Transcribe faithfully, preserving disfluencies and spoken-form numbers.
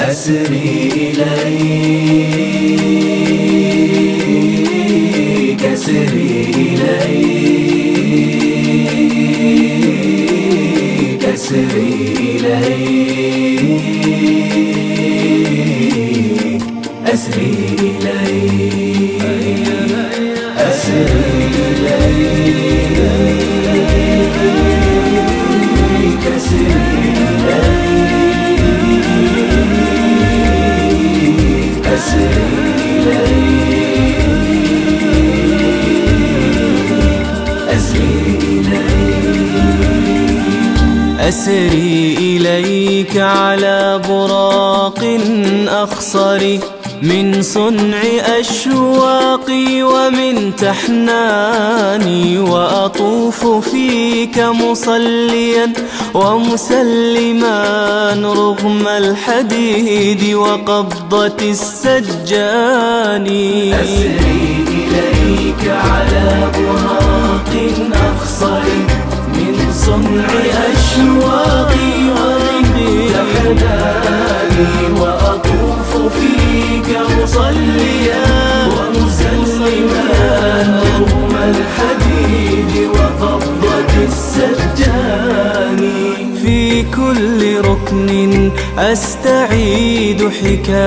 أسري إليك أسري إليك أسري إليك أسري إليك أسري إليك أسري أسري إليك على براق أخصر من صنع أشواقي ومن تحناني، وأطوف فيك مصليا ومسلما رغم الحديد وقبضة السجان. أسري إليك على براق أخصر من صنع أشواقي ومن تحناني، وأطوف فيك مصليا ومسلما رغم الحديد وقبضة السجان. في كل ركن أستعيد حكاية